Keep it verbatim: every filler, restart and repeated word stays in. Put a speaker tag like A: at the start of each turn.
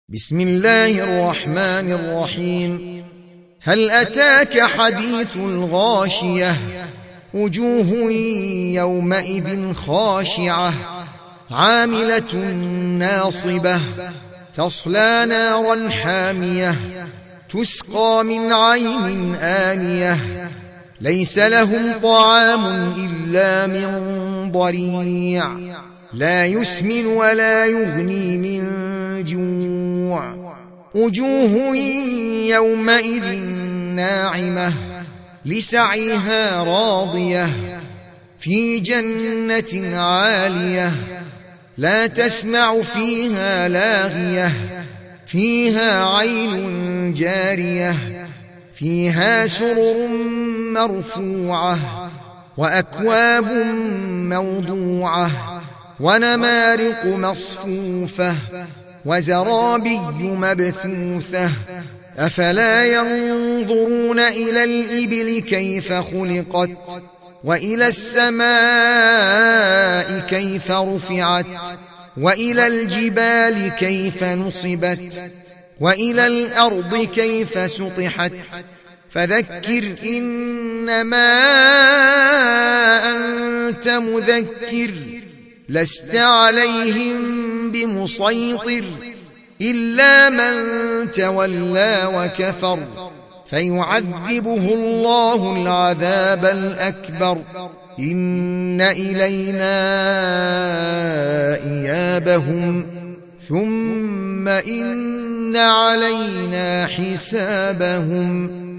A: بسم الله الرحمن الرحيم. هل أتاك حديث الغاشية؟ وجوه يومئذ خاشعة عاملة ناصبة تصلى نارا حامية تسقى من عين آنية ليس لهم طعام إلا من ضريع لا يسمن ولا يغني من جوع. وجوه يومئذ ناعمة لسعيها راضية في جنة عالية لا تسمع فيها لاغية فيها عين جارية فيها سرر مرفوعة وأكواب موضوعة ونمارق مصفوفة وزرابي مبثوثة. أفلا ينظرون إلى الإبل كيف خلقت وإلى السماء كيف رفعت وإلى الجبال كيف نصبت وإلى الأرض كيف سطحت. فذكر إنما أنت مذكر لست عليهم بمسيطر إلا من تولى وكفر فيعذبه الله العذاب الأكبر إن إلينا إيابهم ثم إن علينا حسابهم.